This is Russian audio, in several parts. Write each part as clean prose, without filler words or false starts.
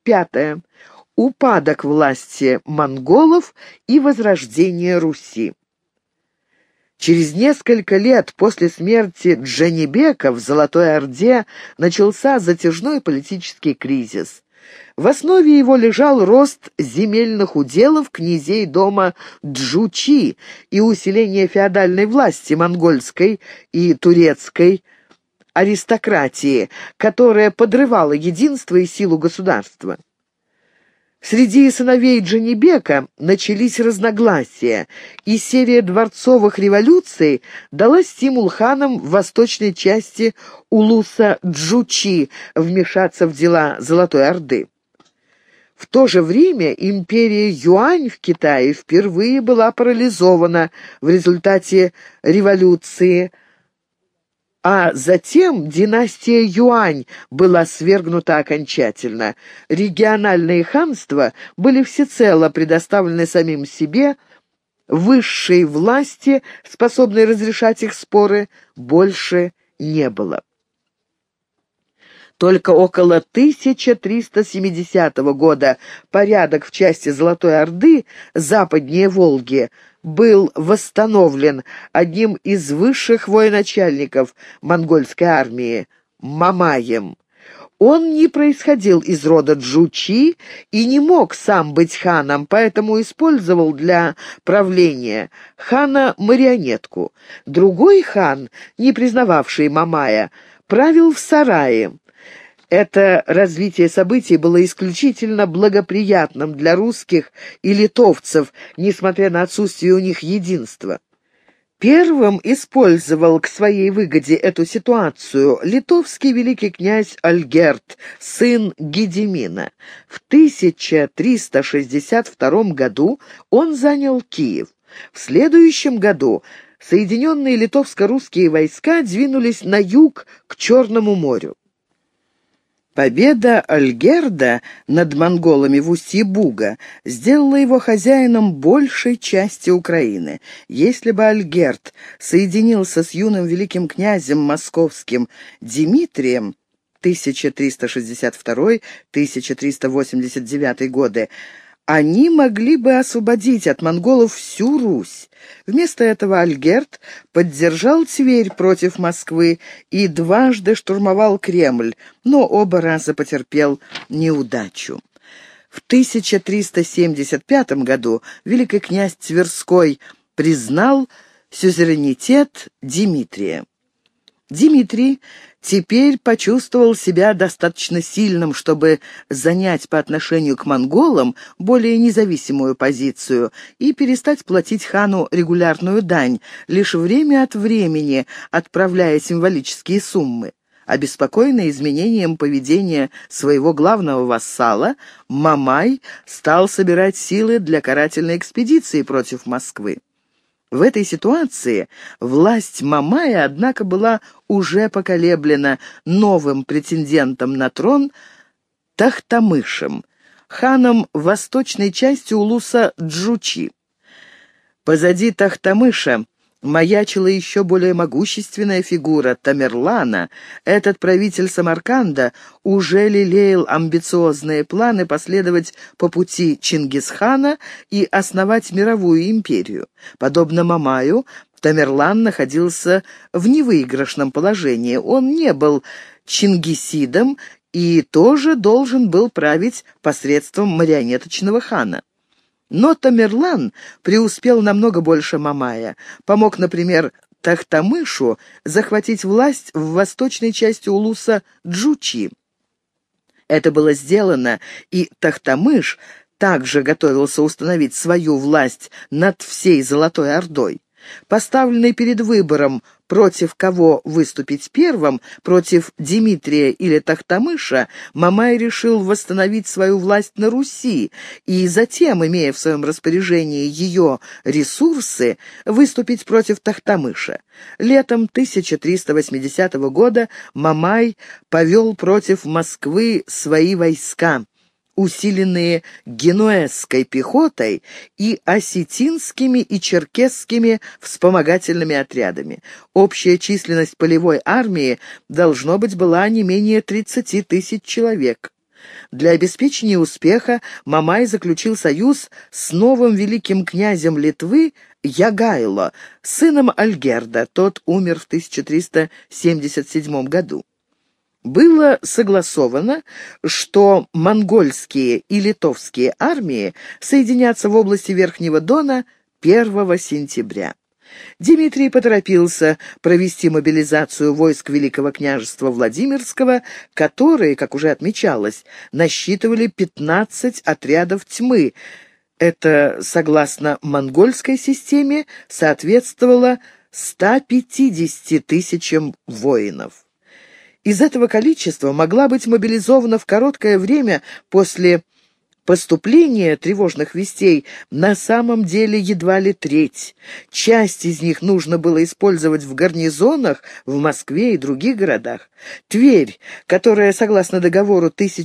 5. Упадок власти монголов и возрождение Руси. Через несколько лет после смерти Джанибека в Золотой Орде начался затяжной политический кризис. В основе его лежал рост земельных уделов князей дома Джучи и усиление феодальной власти монгольской и турецкой аристократии, которая подрывала единство и силу государства. Среди сыновей Джанибека начались разногласия, и серия дворцовых революций дала стимул ханам в восточной части улуса Джучи вмешаться в дела Золотой Орды. В то же время империя Юань в Китае впервые была парализована в результате революции, а затем династия Юань была свергнута окончательно. Региональные ханства были всецело предоставлены самим себе, высшей власти, способной разрешать их споры, больше не было. Только около 1370 года порядок в части Золотой Орды, западнее Волги, был восстановлен одним из высших военачальников монгольской армии – Мамаем. Он не происходил из рода Джучи и не мог сам быть ханом, поэтому использовал для правления хана-марионетку. Другой хан, не признававший Мамая, правил в сарае. Это развитие событий было исключительно благоприятным для русских и литовцев, несмотря на отсутствие у них единства. Первым использовал к своей выгоде эту ситуацию литовский великий князь Альгерд, сын Гедемина. В 1362 году он занял Киев. В следующем году соединенные литовско-русские войска двинулись на юг к Черному морю. Победа Альгерда над монголами в устье Буга сделала его хозяином большей части Украины. Если бы Альгерд соединился с юным великим князем московским Дмитрием 1362-1389 годы, они могли бы освободить от монголов всю Русь. Вместо этого Альгерд поддержал Тверь против Москвы и дважды штурмовал Кремль, но оба раза потерпел неудачу. В 1375 году великий князь Тверской признал сюзеренитет Дмитрия. Дмитрий теперь почувствовал себя достаточно сильным, чтобы занять по отношению к монголам более независимую позицию и перестать платить хану регулярную дань, лишь время от времени отправляя символические суммы. Обеспокоенный изменением поведения своего главного вассала, Мамай стал собирать силы для карательной экспедиции против Москвы. В этой ситуации власть Мамая, однако, была уже поколеблена новым претендентом на трон Тохтамышем, ханом восточной части улуса Джучи. Позади Тохтамыша маячила еще более могущественная фигура Тамерлана. Этот правитель Самарканда уже лелеял амбициозные планы последовать по пути Чингисхана и основать мировую империю. Подобно Мамаю, Тамерлан находился в невыигрышном положении. Он не был чингисидом и тоже должен был править посредством марионеточного хана. Но Тамерлан преуспел намного больше Мамая. Помог, например, Тохтамышу захватить власть в восточной части улуса Джучи. Это было сделано, и Тохтамыш также готовился установить свою власть над всей Золотой Ордой. Поставленный перед выбором, против кого выступить первым, против Дмитрия или Тохтамыша, Мамай решил восстановить свою власть на Руси и затем, имея в своем распоряжении ее ресурсы, выступить против Тохтамыша. Летом 1380 года Мамай повел против Москвы свои войска, усиленные генуэзской пехотой и осетинскими и черкесскими вспомогательными отрядами. Общая численность полевой армии, должно быть, была не менее 30 000 человек. Для обеспечения успеха Мамай заключил союз с новым великим князем Литвы Ягайло, сыном Альгерда, тот умер в 1377 году. Было согласовано, что монгольские и литовские армии соединятся в области Верхнего Дона 1 сентября. Дмитрий поторопился провести мобилизацию войск Великого княжества Владимирского, которые, как уже отмечалось, насчитывали 15 отрядов тьмы. Это, согласно монгольской системе, соответствовало 150 тысячам воинов. Из этого количества могла быть мобилизована в короткое время после поступления тревожных вестей на самом деле едва ли треть. Часть из них нужно было использовать в гарнизонах в Москве и других городах. Тверь, которая, согласно договору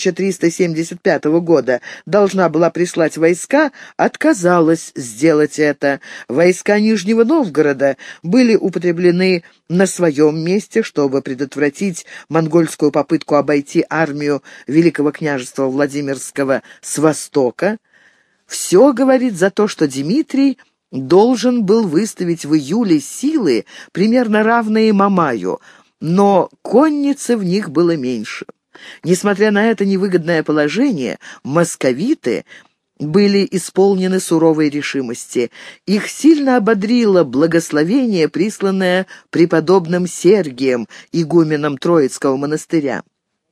1375 года, должна была прислать войска, отказалась сделать это. Войска Нижнего Новгорода были употреблены на своем месте, чтобы предотвратить монгольскую попытку обойти армию Великого княжества Владимирского с востока. Все говорит за то, что Дмитрий должен был выставить в июле силы, примерно равные Мамаю, но конницы в них было меньше. Несмотря на это невыгодное положение, московиты были исполнены суровой решимости. Их сильно ободрило благословение, присланное преподобным Сергием, игуменом Троицкого монастыря.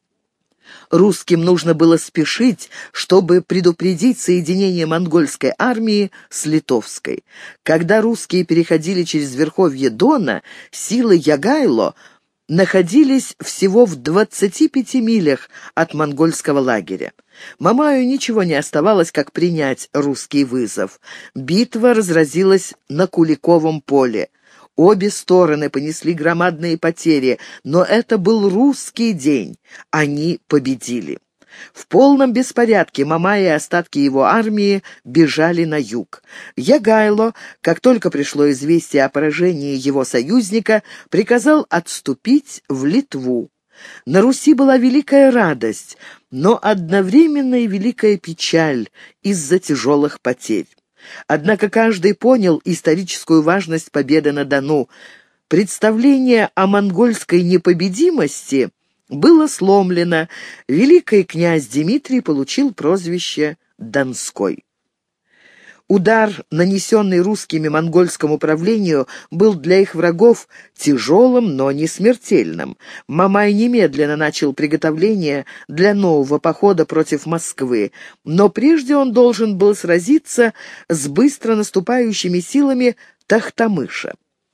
Русским нужно было спешить, чтобы предупредить соединение монгольской армии с литовской. Когда русские переходили через верховье Дона, силы Ягайло находились всего в 25 милях от монгольского лагеря. Мамаю ничего не оставалось, как принять русский вызов. Битва разразилась на Куликовом поле. Обе стороны понесли громадные потери, но это был русский день. Они победили. В полном беспорядке Мамай и остатки его армии бежали на юг. Ягайло, как только пришло известие о поражении его союзника, приказал отступить в Литву. На Руси была великая радость, но одновременно и великая печаль из-за тяжелых потерь. Однако каждый понял историческую важность победы на Дону. Представление о монгольской непобедимости было сломлено. Великий князь Дмитрий получил прозвище Донской. Удар, нанесенный русскими монгольскому правлению, был для их врагов тяжелым, но не смертельным. Мамай немедленно начал приготовление для нового похода против Москвы, но прежде он должен был сразиться с быстро наступающими силами Тохтамыша.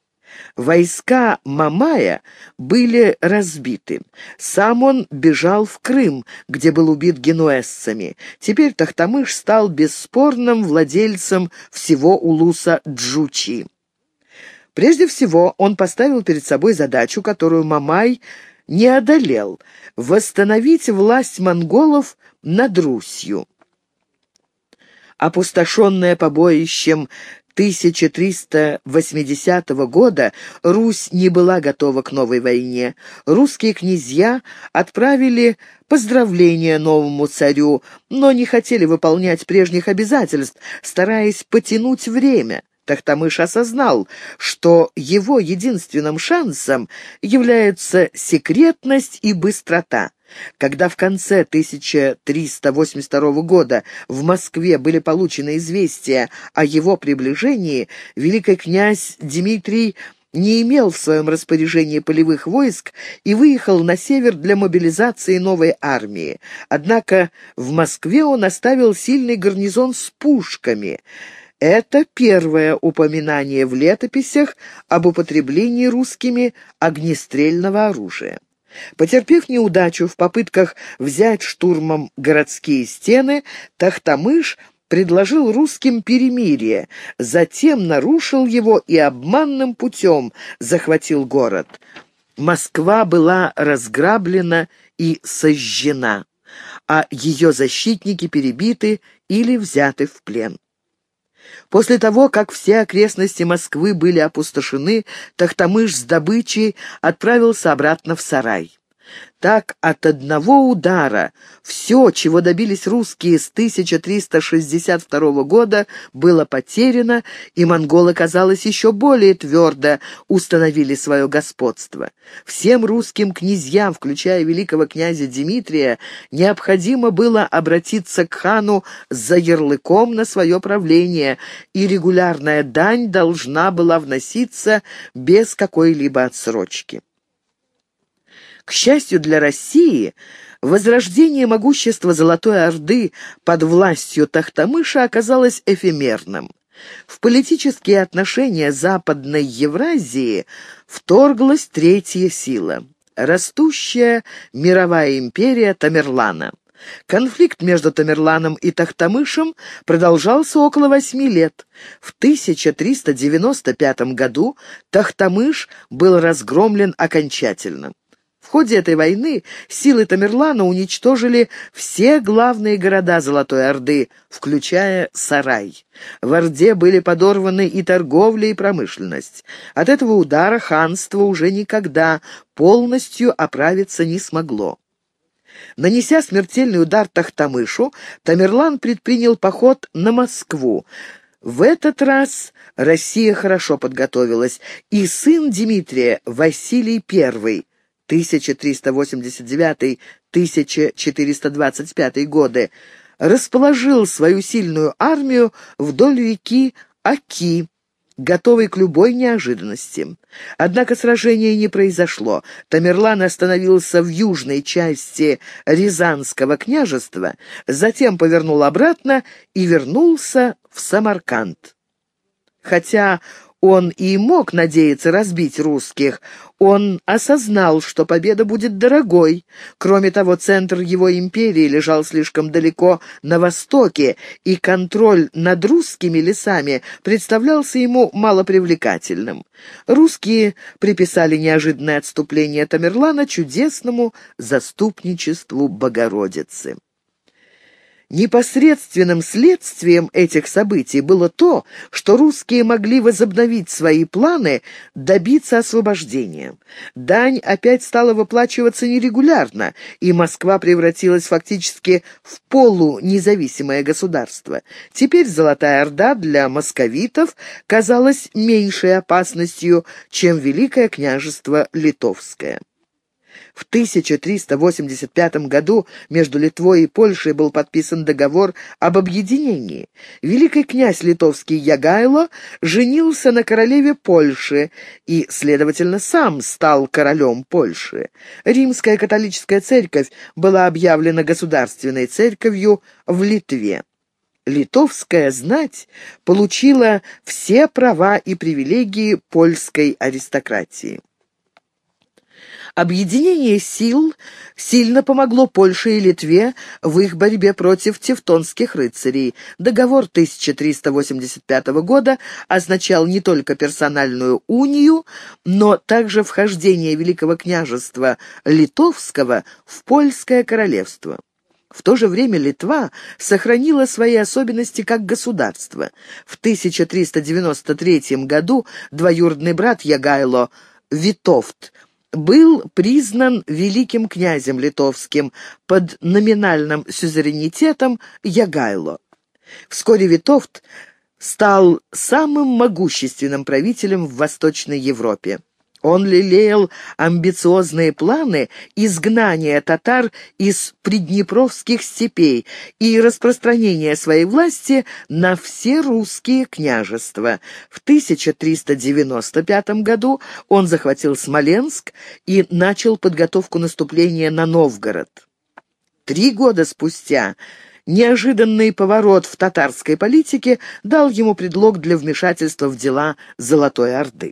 Войска Мамая были разбиты. Сам он бежал в Крым, где был убит генуэзцами. Теперь Тохтамыш стал бесспорным владельцем всего улуса Джучи. Прежде всего, он поставил перед собой задачу, которую Мамай не одолел — восстановить власть монголов над Русью. Опустошенная побоищем 1380 года, Русь не была готова к новой войне. Русские князья отправили поздравления новому царю, но не хотели выполнять прежних обязательств, стараясь потянуть время. Тохтамыш осознал, что его единственным шансом являются секретность и быстрота. Когда в конце 1382 года в Москве были получены известия о его приближении, великий князь Дмитрий не имел в своем распоряжении полевых войск и выехал на север для мобилизации новой армии. Однако в Москве он оставил сильный гарнизон с пушками. Это первое упоминание в летописях об употреблении русскими огнестрельного оружия. Потерпев неудачу в попытках взять штурмом городские стены, Тохтамыш предложил русским перемирие, затем нарушил его и обманным путем захватил город. Москва была разграблена и сожжена, а ее защитники перебиты или взяты в плен. После того, как все окрестности Москвы были опустошены, Тохтамыш с добычей отправился обратно в сарай. Так от одного удара все, чего добились русские с 1362 года, было потеряно, и монголы, казалось, еще более твердо установили свое господство. Всем русским князьям, включая великого князя Дмитрия, необходимо было обратиться к хану за ярлыком на свое правление, и регулярная дань должна была вноситься без какой-либо отсрочки. К счастью для России, возрождение могущества Золотой Орды под властью Тохтамыша оказалось эфемерным. В политические отношения Западной Евразии вторглась третья сила – растущая мировая империя Тамерлана. Конфликт между Тамерланом и Тохтамышем продолжался около 8 лет. В 1395 году Тохтамыш был разгромлен окончательно. В ходе этой войны силы Тамерлана уничтожили все главные города Золотой Орды, включая Сарай. В Орде были подорваны и торговля, и промышленность. От этого удара ханство уже никогда полностью оправиться не смогло. Нанеся смертельный удар Тохтамышу, Тамерлан предпринял поход на Москву. В этот раз Россия хорошо подготовилась, и сын Дмитрия, Василий I, 1389-1425 годы, расположил свою сильную армию вдоль реки Оки, готовый к любой неожиданности. Однако сражения не произошло. Тамерлан остановился в южной части Рязанского княжества, затем повернул обратно и вернулся в Самарканд. Хотя он и мог надеяться разбить русских, он осознал, что победа будет дорогой. Кроме того, центр его империи лежал слишком далеко на востоке, и контроль над русскими лесами представлялся ему малопривлекательным. Русские приписали неожиданное отступление Тамерлана чудесному заступничеству Богородицы. Непосредственным следствием этих событий было то, что русские могли возобновить свои планы добиться освобождения. Дань опять стала выплачиваться нерегулярно, и Москва превратилась фактически в полунезависимое государство. Теперь Золотая Орда для московитов казалась меньшей опасностью, чем Великое княжество Литовское. В 1385 году между Литвой и Польшей был подписан договор об объединении. Великий князь литовский Ягайло женился на королеве Польши и, следовательно, сам стал королем Польши. Римская католическая церковь была объявлена государственной церковью в Литве. Литовская знать получила все права и привилегии польской аристократии. Объединение сил сильно помогло Польше и Литве в их борьбе против тевтонских рыцарей. Договор 1385 года означал не только персональную унию, но также вхождение Великого княжества Литовского в Польское королевство. В то же время Литва сохранила свои особенности как государство. В 1393 году двоюродный брат Ягайло, Витовт, был признан великим князем литовским под номинальным сюзеренитетом Ягайло. Вскоре Витовт стал самым могущественным правителем в Восточной Европе. Он лелеял амбициозные планы изгнания татар из приднепровских степей и распространения своей власти на все русские княжества. В 1395 году он захватил Смоленск и начал подготовку наступления на Новгород. 3 года спустя неожиданный поворот в татарской политике дал ему предлог для вмешательства в дела Золотой Орды.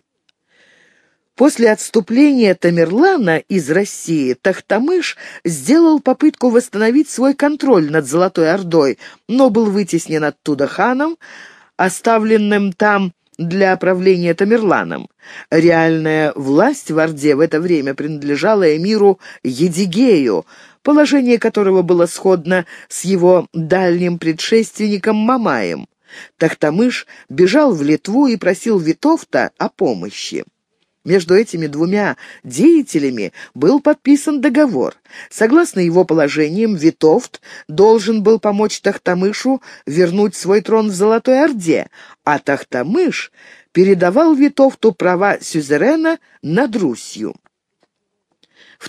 После отступления Тамерлана из России Тохтамыш сделал попытку восстановить свой контроль над Золотой Ордой, но был вытеснен оттуда ханом, оставленным там для правления Тамерланом. Реальная власть в Орде в это время принадлежала эмиру Едигею, положение которого было сходно с его дальним предшественником Мамаем. Тохтамыш бежал в Литву и просил Витовта о помощи. Между этими двумя деятелями был подписан договор. Согласно его положениям, Витовт должен был помочь Тохтамышу вернуть свой трон в Золотой Орде, а Тохтамыш передавал Витовту права сюзерена над Русью. В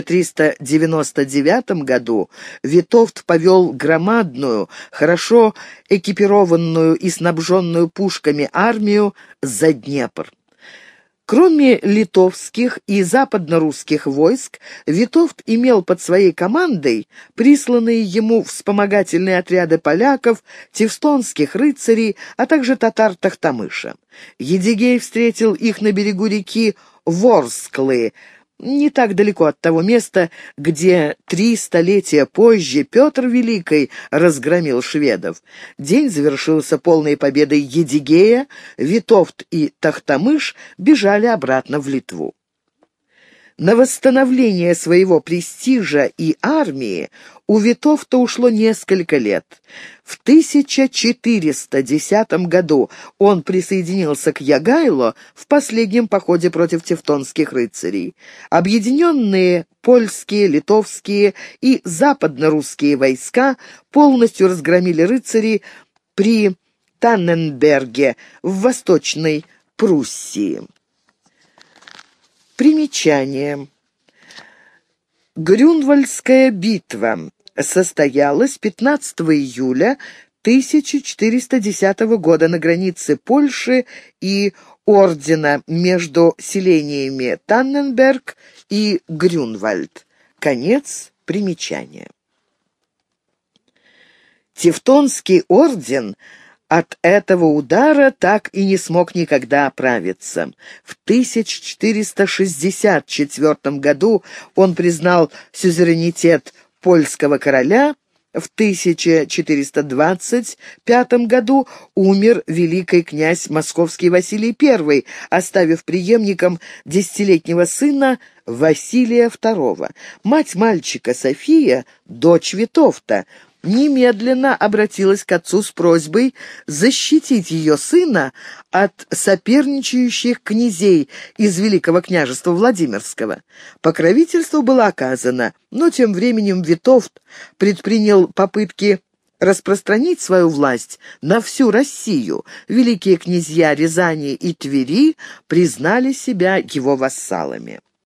1399 году Витовт повел громадную, хорошо экипированную и снабженную пушками армию за Днепр. Кроме литовских и западно-русских войск, Витовт имел под своей командой присланные ему вспомогательные отряды поляков, тевтонских рыцарей, а также татар Тохтамыша. Едигей встретил их на берегу реки Ворсклы, не так далеко от того места, где 3 столетия позже Петр Великий разгромил шведов. День завершился полной победой Едигея, Витовт и Тохтамыш бежали обратно в Литву. На восстановление своего престижа и армии у Витовта ушло несколько лет. В 1410 году он присоединился к Ягайло в последнем походе против тевтонских рыцарей. Объединенные польские, литовские и западно-русские войска полностью разгромили рыцарей при Танненберге в Восточной Пруссии. Примечание. Грюнвальдская битва состоялась 15 июля 1410 года на границе Польши и Ордена между селениями Танненберг и Грюнвальд. Конец примечания. Тевтонский орден от этого удара так и не смог никогда оправиться. В 1464 году он признал сюзеренитет польского короля, в 1425 году умер великий князь московский Василий I, оставив преемником 10-летнего сына Василия II. Мать мальчика София, дочь Витовта, немедленно обратилась к отцу с просьбой защитить ее сына от соперничающих князей из Великого княжества Владимирского. Покровительство было оказано, но тем временем Витовт предпринял попытки распространить свою власть на всю Россию. Великие князья Рязани и Твери признали себя его вассалами.